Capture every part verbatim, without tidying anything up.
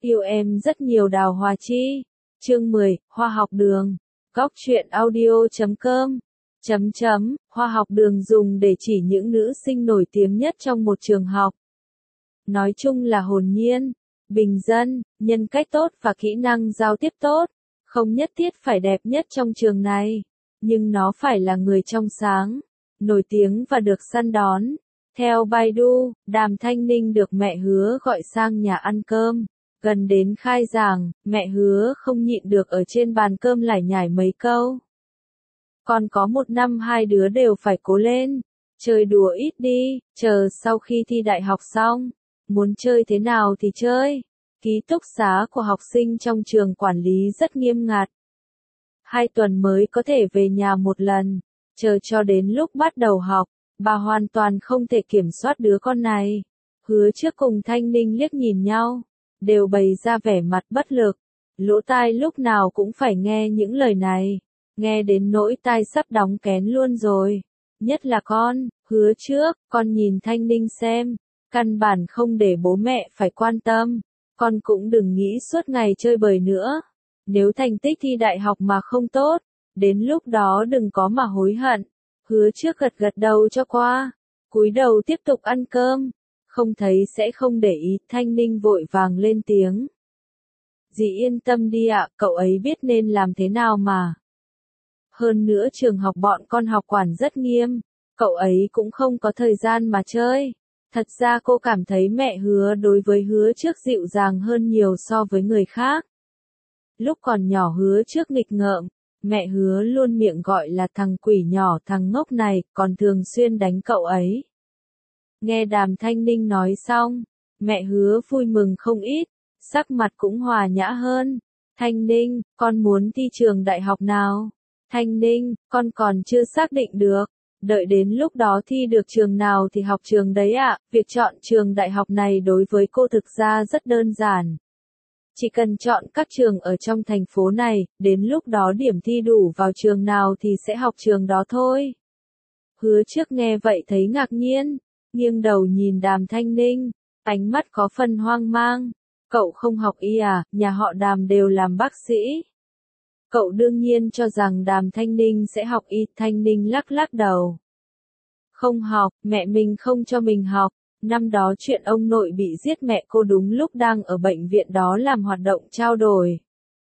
Yêu em rất nhiều Đào Hòa Chi. Chương mười, Hoa học đường. Góc truyện audio chấm com. Chấm chấm, Hoa học đường dùng để chỉ những nữ sinh nổi tiếng nhất trong một trường học. Nói chung là hồn nhiên, bình dân, nhân cách tốt và kỹ năng giao tiếp tốt. Không nhất thiết phải đẹp nhất trong trường này, nhưng nó phải là người trong sáng, nổi tiếng và được săn đón. Theo Baidu, Đàm Thanh Ninh được mẹ Hứa gọi sang nhà ăn cơm. Gần đến khai giảng, mẹ Hứa không nhịn được ở trên bàn cơm lải nhải mấy câu. Còn có một năm hai đứa đều phải cố lên, chơi đùa ít đi, chờ sau khi thi đại học xong, muốn chơi thế nào thì chơi. Ký túc xá của học sinh trong trường quản lý rất nghiêm ngặt. Hai tuần mới có thể về nhà một lần, chờ cho đến lúc bắt đầu học, bà hoàn toàn không thể kiểm soát đứa con này. Hứa trước cùng Thanh Ninh liếc nhìn nhau, đều bày ra vẻ mặt bất lực, lỗ tai lúc nào cũng phải nghe những lời này, nghe đến nỗi tai sắp đóng kén luôn rồi. Nhất là con, Hứa trước, con nhìn Thanh Ninh xem, căn bản không để bố mẹ phải quan tâm, con cũng đừng nghĩ suốt ngày chơi bời nữa. Nếu thành tích thi đại học mà không tốt, đến lúc đó đừng có mà hối hận. Hứa trước gật gật đầu cho qua, cúi đầu tiếp tục ăn cơm, không thấy sẽ không để ý. Thanh Ninh vội vàng lên tiếng. Dì yên tâm đi ạ, cậu ấy biết nên làm thế nào mà. Hơn nữa trường học bọn con học quản rất nghiêm, cậu ấy cũng không có thời gian mà chơi. Thật ra cô cảm thấy mẹ Hứa đối với Hứa trước dịu dàng hơn nhiều so với người khác. Lúc còn nhỏ Hứa trước nghịch ngợm, mẹ Hứa luôn miệng gọi là thằng quỷ nhỏ thằng ngốc này, còn thường xuyên đánh cậu ấy. Nghe Đàm Thanh Ninh nói xong, mẹ Hứa vui mừng không ít, sắc mặt cũng hòa nhã hơn. Thanh Ninh, con muốn thi trường đại học nào? Thanh Ninh, con còn chưa xác định được. Đợi đến lúc đó thi được trường nào thì học trường đấy ạ. Việc chọn trường đại học này đối với cô thực ra rất đơn giản. Chỉ cần chọn các trường ở trong thành phố này, đến lúc đó điểm thi đủ vào trường nào thì sẽ học trường đó thôi. Hứa trước nghe vậy thấy ngạc nhiên, nghiêng đầu nhìn Đàm Thanh Ninh, ánh mắt có phần hoang mang. Cậu không học y à, nhà họ Đàm đều làm bác sĩ. Cậu đương nhiên cho rằng Đàm Thanh Ninh sẽ học y. Thanh Ninh lắc lắc đầu. Không học, mẹ mình không cho mình học. Năm đó chuyện ông nội bị giết mẹ cô đúng lúc đang ở bệnh viện đó làm hoạt động trao đổi.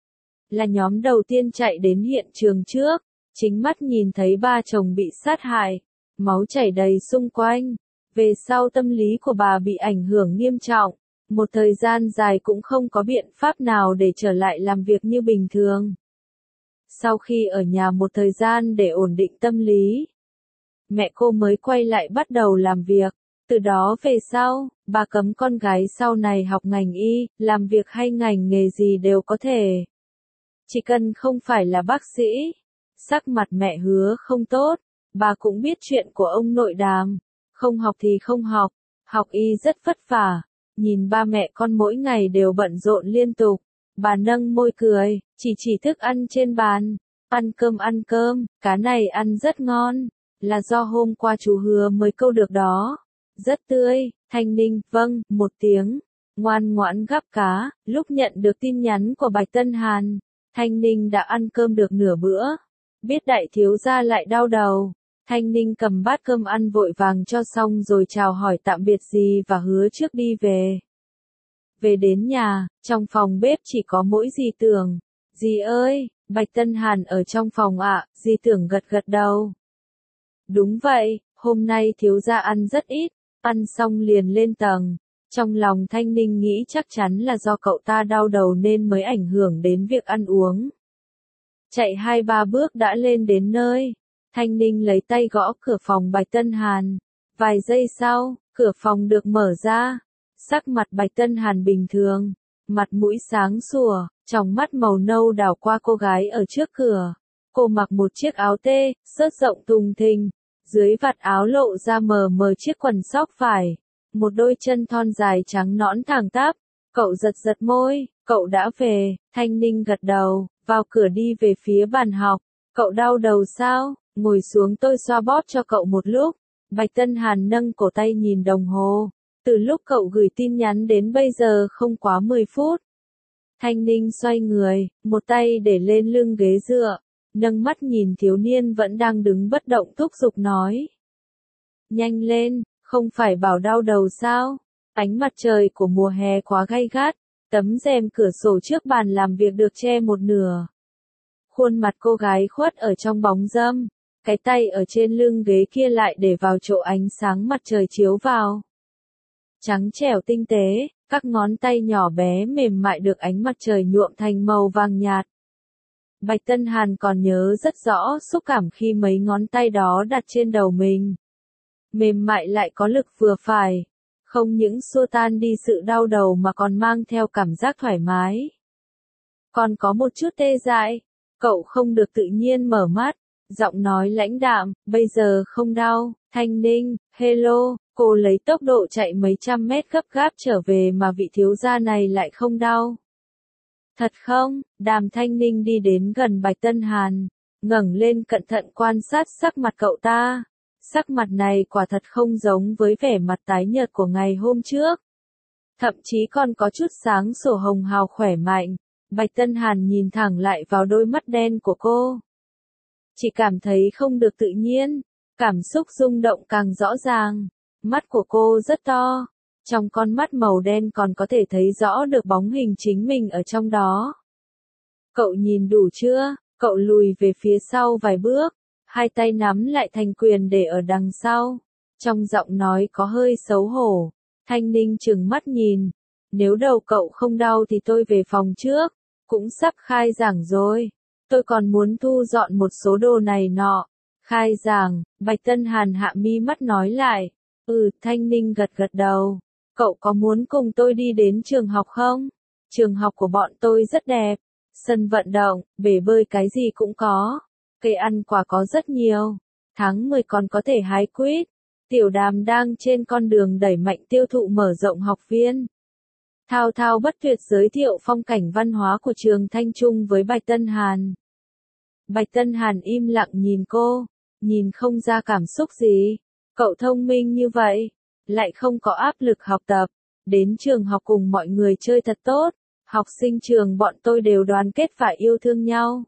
Là nhóm đầu tiên chạy đến hiện trường trước, chính mắt nhìn thấy ba chồng bị sát hại, máu chảy đầy xung quanh. Về sau tâm lý của bà bị ảnh hưởng nghiêm trọng, một thời gian dài cũng không có biện pháp nào để trở lại làm việc như bình thường. Sau khi ở nhà một thời gian để ổn định tâm lý, mẹ cô mới quay lại bắt đầu làm việc. Từ đó về sau, bà cấm con gái sau này học ngành y, làm việc hay ngành nghề gì đều có thể. Chỉ cần không phải là bác sĩ. Sắc mặt mẹ Hứa không tốt, bà cũng biết chuyện của ông nội Đàm. Không học thì không học, học y rất vất vả. Nhìn ba mẹ con mỗi ngày đều bận rộn liên tục, bà nâng môi cười, chỉ chỉ thức ăn trên bàn. Ăn cơm ăn cơm, cá này ăn rất ngon, là do hôm qua chú Hứa mới câu được đó. Rất tươi. Thanh Ninh, vâng, một tiếng, ngoan ngoãn gắp cá. Lúc nhận được tin nhắn của Bạch Tân Hàn, Thanh Ninh đã ăn cơm được nửa bữa. Biết đại thiếu gia lại đau đầu, Thanh Ninh cầm bát cơm ăn vội vàng cho xong rồi chào hỏi tạm biệt dì và Hứa trước đi về. Về đến nhà, trong phòng bếp chỉ có mỗi dì Tưởng. Dì ơi, Bạch Tân Hàn ở trong phòng ạ. Dì Tưởng gật gật đầu. Đúng vậy, hôm nay thiếu gia ăn rất ít. Ăn xong liền lên tầng. Trong lòng Thanh Ninh nghĩ chắc chắn là do cậu ta đau đầu nên mới ảnh hưởng đến việc ăn uống. Chạy hai ba bước đã lên đến nơi. Thanh Ninh lấy tay gõ cửa phòng Bạch Tân Hàn. Vài giây sau, cửa phòng được mở ra. Sắc mặt Bạch Tân Hàn bình thường, mặt mũi sáng sủa, tròng mắt màu nâu đảo qua cô gái ở trước cửa. Cô mặc một chiếc áo tê, xớt rộng thùng thình. Dưới vạt áo lộ ra mờ mờ chiếc quần sóc vải, một đôi chân thon dài trắng nõn thẳng tắp. Cậu giật giật môi, cậu đã về. Thanh Ninh gật đầu, vào cửa đi về phía bàn học. Cậu đau đầu sao? Ngồi xuống tôi xoa bóp cho cậu một lúc. Bạch Tân Hàn nâng cổ tay nhìn đồng hồ. Từ lúc cậu gửi tin nhắn đến bây giờ không quá mười phút. Thanh Ninh xoay người, một tay để lên lưng ghế dựa, nâng mắt nhìn thiếu niên vẫn đang đứng bất động thúc giục nói. Nhanh lên, không phải bảo đau đầu sao? Ánh mặt trời của mùa hè quá gay gắt, tấm rèm cửa sổ trước bàn làm việc được che một nửa. Khuôn mặt cô gái khuất ở trong bóng râm, cái tay ở trên lưng ghế kia lại để vào chỗ ánh sáng mặt trời chiếu vào. Trắng trẻo tinh tế, các ngón tay nhỏ bé mềm mại được ánh mặt trời nhuộm thành màu vàng nhạt. Bạch Tân Hàn còn nhớ rất rõ xúc cảm khi mấy ngón tay đó đặt trên đầu mình. Mềm mại lại có lực vừa phải, không những xua tan đi sự đau đầu mà còn mang theo cảm giác thoải mái. Còn có một chút tê dại, cậu không được tự nhiên mở mắt, giọng nói lãnh đạm, bây giờ không đau. Thanh Ninh, hello, cô lấy tốc độ chạy mấy trăm mét gấp gáp trở về mà vị thiếu gia này lại không đau. Thật không? Đàm Thanh Ninh đi đến gần Bạch Tân Hàn, ngẩng lên cẩn thận quan sát sắc mặt cậu ta. Sắc mặt này quả thật không giống với vẻ mặt tái nhợt của ngày hôm trước. Thậm chí còn có chút sáng sủa hồng hào khỏe mạnh. Bạch Tân Hàn nhìn thẳng lại vào đôi mắt đen của cô. Chỉ cảm thấy không được tự nhiên, cảm xúc rung động càng rõ ràng. Mắt của cô rất to, trong con mắt màu đen còn có thể thấy rõ được bóng hình chính mình ở trong đó. Cậu nhìn đủ chưa? Cậu lùi về phía sau vài bước, hai tay nắm lại thành quyền để ở đằng sau. Trong giọng nói có hơi xấu hổ. Thanh Ninh trừng mắt nhìn. Nếu đầu cậu không đau thì tôi về phòng trước. Cũng sắp khai giảng rồi. Tôi còn muốn thu dọn một số đồ này nọ. Khai giảng, Bạch Tân Hàn hạ mi mắt nói lại. Ừ, Thanh Ninh gật gật đầu. Cậu có muốn cùng tôi đi đến trường học không? Trường học của bọn tôi rất đẹp. Sân vận động, bể bơi cái gì cũng có. Cây ăn quả có rất nhiều. Tháng mười còn có thể hái quýt. Tiểu Đàm đang trên con đường đẩy mạnh tiêu thụ mở rộng học viên. Thao thao bất tuyệt giới thiệu phong cảnh văn hóa của trường Thanh Trung với Bạch Tân Hàn. Bạch Tân Hàn im lặng nhìn cô, nhìn không ra cảm xúc gì. Cậu thông minh như vậy, lại không có áp lực học tập, đến trường học cùng mọi người chơi thật tốt, học sinh trường bọn tôi đều đoàn kết và yêu thương nhau.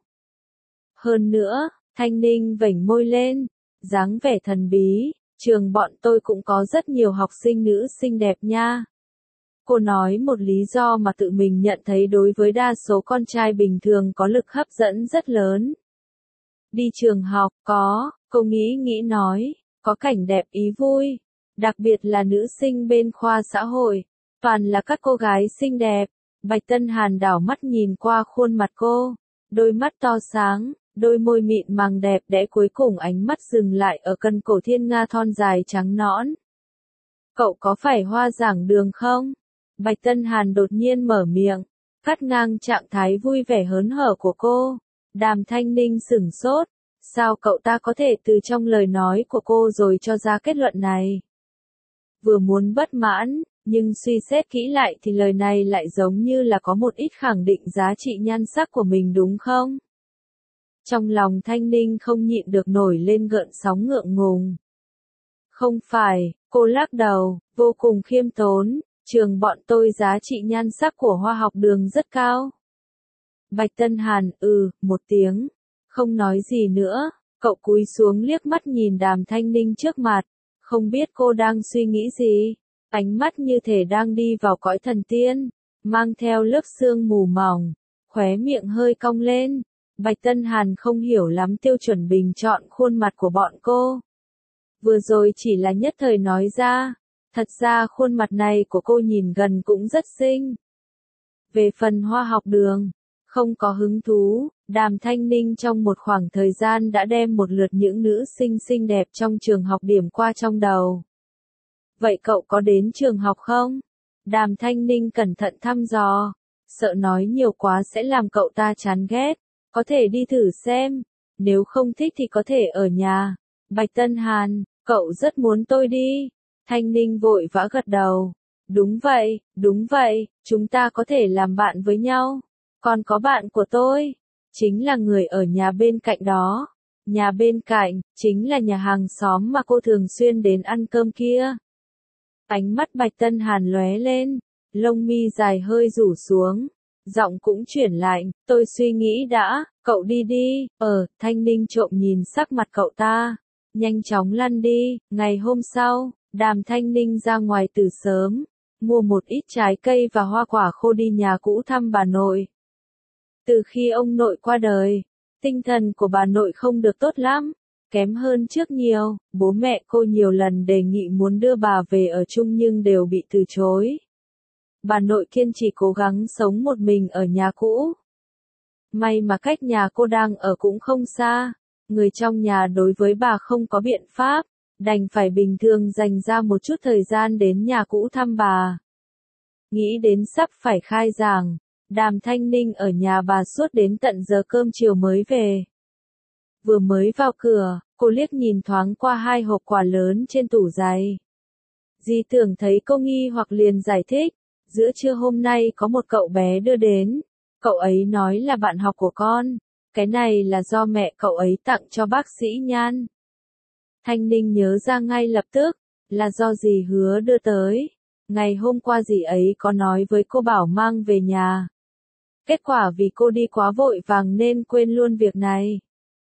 Hơn nữa, Thanh Ninh vểnh môi lên, dáng vẻ thần bí, trường bọn tôi cũng có rất nhiều học sinh nữ xinh đẹp nha. Cô nói một lý do mà tự mình nhận thấy đối với đa số con trai bình thường có lực hấp dẫn rất lớn. Đi trường học, có, cô nghĩ nghĩ nói, có cảnh đẹp ý vui, đặc biệt là nữ sinh bên khoa xã hội, toàn là các cô gái xinh đẹp. Bạch Tân Hàn đảo mắt nhìn qua khuôn mặt cô, đôi mắt to sáng, đôi môi mịn màng đẹp đẽ cuối cùng ánh mắt dừng lại ở cần cổ thiên nga thon dài trắng nõn. Cậu có phải Hoa Giảng Đường không? Bạch Tân Hàn đột nhiên mở miệng, cắt ngang trạng thái vui vẻ hớn hở của cô. Đàm Thanh Ninh sửng sốt, sao cậu ta có thể từ trong lời nói của cô rồi cho ra kết luận này? Vừa muốn bất mãn, nhưng suy xét kỹ lại thì lời này lại giống như là có một ít khẳng định giá trị nhan sắc của mình đúng không? Trong lòng Thanh Ninh không nhịn được nổi lên gợn sóng ngượng ngùng. Không phải, cô lắc đầu, vô cùng khiêm tốn, trường bọn tôi giá trị nhan sắc của Hoa Học Đường rất cao. Bạch Tân Hàn, ừ, một tiếng, không nói gì nữa, cậu cúi xuống liếc mắt nhìn Đàm Thanh Ninh trước mặt, không biết cô đang suy nghĩ gì, ánh mắt như thể đang đi vào cõi thần tiên, mang theo lớp sương mù mỏng, khóe miệng hơi cong lên. Bạch Tân Hàn không hiểu lắm tiêu chuẩn bình chọn khuôn mặt của bọn cô. Vừa rồi chỉ là nhất thời nói ra, thật ra khuôn mặt này của cô nhìn gần cũng rất xinh. Về phần Hoa Học Đường, không có hứng thú, Đàm Thanh Ninh trong một khoảng thời gian đã đem một lượt những nữ sinh xinh đẹp trong trường học điểm qua trong đầu. Vậy cậu có đến trường học không? Đàm Thanh Ninh cẩn thận thăm dò, sợ nói nhiều quá sẽ làm cậu ta chán ghét, có thể đi thử xem, nếu không thích thì có thể ở nhà. Bạch Tân Hàn, cậu rất muốn tôi đi. Thanh Ninh vội vã gật đầu. Đúng vậy, đúng vậy, chúng ta có thể làm bạn với nhau. Còn có bạn của tôi, chính là người ở nhà bên cạnh đó. Nhà bên cạnh, chính là nhà hàng xóm mà cô thường xuyên đến ăn cơm kia. Ánh mắt Bạch Tân Hàn lóe lên, lông mi dài hơi rủ xuống. Giọng cũng chuyển lạnh, tôi suy nghĩ đã, cậu đi đi, ờ, Thanh Ninh trộm nhìn sắc mặt cậu ta, nhanh chóng lăn đi. Ngày hôm sau, Đàm Thanh Ninh ra ngoài từ sớm, mua một ít trái cây và hoa quả khô đi nhà cũ thăm bà nội. Từ khi ông nội qua đời, tinh thần của bà nội không được tốt lắm, kém hơn trước nhiều, bố mẹ cô nhiều lần đề nghị muốn đưa bà về ở chung nhưng đều bị từ chối. Bà nội kiên trì cố gắng sống một mình ở nhà cũ. May mà cách nhà cô đang ở cũng không xa, người trong nhà đối với bà không có biện pháp, đành phải bình thường dành ra một chút thời gian đến nhà cũ thăm bà. Nghĩ đến sắp phải khai giảng, Đàm Thanh Ninh ở nhà bà suốt đến tận giờ cơm chiều mới về. Vừa mới vào cửa, cô liếc nhìn thoáng qua hai hộp quà lớn trên tủ giày. Dì Tưởng thấy cô nghi hoặc liền giải thích, giữa trưa hôm nay có một cậu bé đưa đến, cậu ấy nói là bạn học của con, cái này là do mẹ cậu ấy tặng cho bác sĩ Nhan. Thanh Ninh nhớ ra ngay lập tức, là do dì Hứa đưa tới, ngày hôm qua dì ấy có nói với cô bảo mang về nhà. Kết quả vì cô đi quá vội vàng nên quên luôn việc này.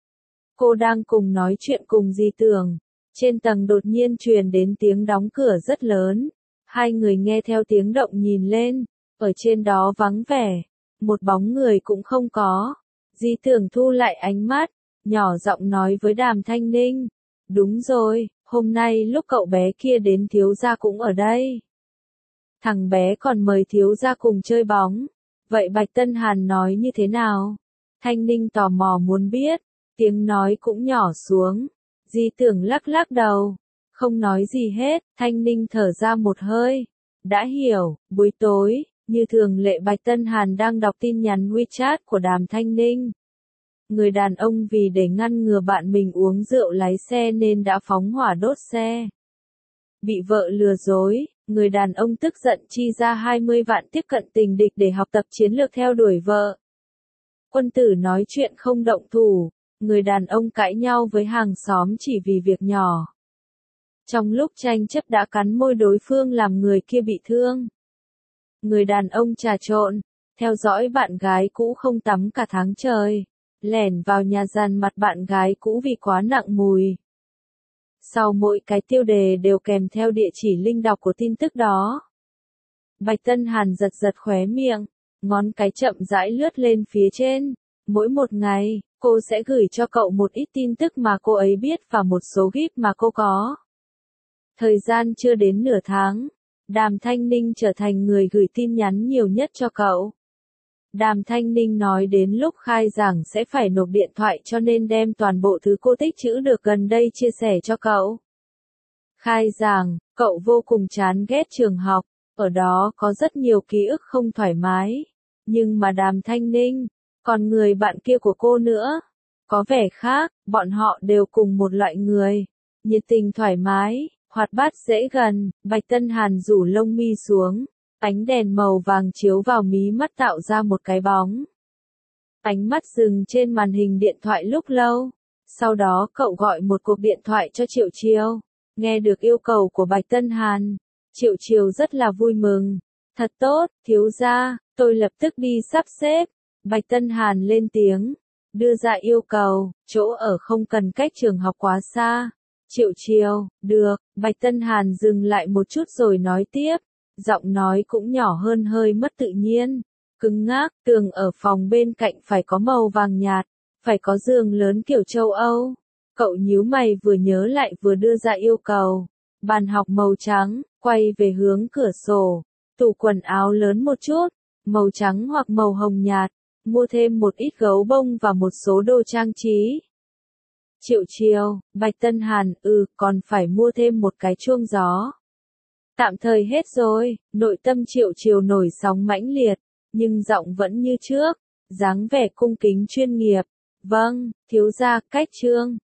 Cô đang cùng nói chuyện cùng dì Tưởng, trên tầng đột nhiên truyền đến tiếng đóng cửa rất lớn, hai người nghe theo tiếng động nhìn lên, ở trên đó vắng vẻ, một bóng người cũng không có. Dì Tưởng thu lại ánh mắt, nhỏ giọng nói với Đàm Thanh Ninh, đúng rồi, hôm nay lúc cậu bé kia đến thiếu gia cũng ở đây. Thằng bé còn mời thiếu gia cùng chơi bóng, vậy Bạch Tân Hàn nói như thế nào? Thanh Ninh tò mò muốn biết, tiếng nói cũng nhỏ xuống. Dì Tưởng lắc lắc đầu, không nói gì hết. Thanh Ninh thở ra một hơi, đã hiểu. Buổi tối, như thường lệ Bạch Tân Hàn đang đọc tin nhắn WeChat của Đàm Thanh Ninh. Người đàn ông vì để ngăn ngừa bạn mình uống rượu lái xe nên đã phóng hỏa đốt xe. Bị vợ lừa dối, người đàn ông tức giận chi ra hai mươi vạn tiếp cận tình địch để học tập chiến lược theo đuổi vợ. Quân tử nói chuyện không động thủ, người đàn ông cãi nhau với hàng xóm chỉ vì việc nhỏ. Trong lúc tranh chấp đã cắn môi đối phương làm người kia bị thương. Người đàn ông trà trộn, theo dõi bạn gái cũ không tắm cả tháng trời, lẻn vào nhà dàn mặt bạn gái cũ vì quá nặng mùi. Sau mỗi cái tiêu đề đều kèm theo địa chỉ link đọc của tin tức đó. Bạch Tân Hàn giật giật khóe miệng, ngón cái chậm rãi lướt lên phía trên. Mỗi một ngày, cô sẽ gửi cho cậu một ít tin tức mà cô ấy biết và một số gift mà cô có. Thời gian chưa đến nửa tháng, Đàm Thanh Ninh trở thành người gửi tin nhắn nhiều nhất cho cậu. Đàm Thanh Ninh nói đến lúc khai giảng sẽ phải nộp điện thoại cho nên đem toàn bộ thứ cô tích trữ được gần đây chia sẻ cho cậu. Khai giảng, cậu vô cùng chán ghét trường học, ở đó có rất nhiều ký ức không thoải mái. Nhưng mà Đàm Thanh Ninh, còn người bạn kia của cô nữa, có vẻ khác, bọn họ đều cùng một loại người, nhiệt tình thoải mái, hoạt bát dễ gần. Bạch Tân Hàn rủ lông mi xuống, ánh đèn màu vàng chiếu vào mí mắt tạo ra một cái bóng. Ánh mắt dừng trên màn hình điện thoại lúc lâu, sau đó cậu gọi một cuộc điện thoại cho Triệu Chiêu, nghe được yêu cầu của Bạch Tân Hàn, Triệu Chiêu rất là vui mừng, thật tốt, thiếu gia, tôi lập tức đi sắp xếp. Bạch Tân Hàn lên tiếng, đưa ra yêu cầu, chỗ ở không cần cách trường học quá xa. Triệu Chiêu, được. Bạch Tân Hàn dừng lại một chút rồi nói tiếp, giọng nói cũng nhỏ hơn hơi mất tự nhiên, cứng ngắc. Tường ở phòng bên cạnh phải có màu vàng nhạt, phải có giường lớn kiểu châu Âu. Cậu nhíu mày vừa nhớ lại vừa đưa ra yêu cầu. Bàn học màu trắng, quay về hướng cửa sổ, tủ quần áo lớn một chút, màu trắng hoặc màu hồng nhạt. Mua thêm một ít gấu bông và một số đồ trang trí. Triệu Chiêu, Bạch Tân Hàn, ừ, còn phải mua thêm một cái chuông gió. Tạm thời hết rồi. Nội tâm Triệu Chiêu nổi sóng mãnh liệt, nhưng giọng vẫn như trước, dáng vẻ cung kính chuyên nghiệp. Vâng, thiếu gia, cách trương.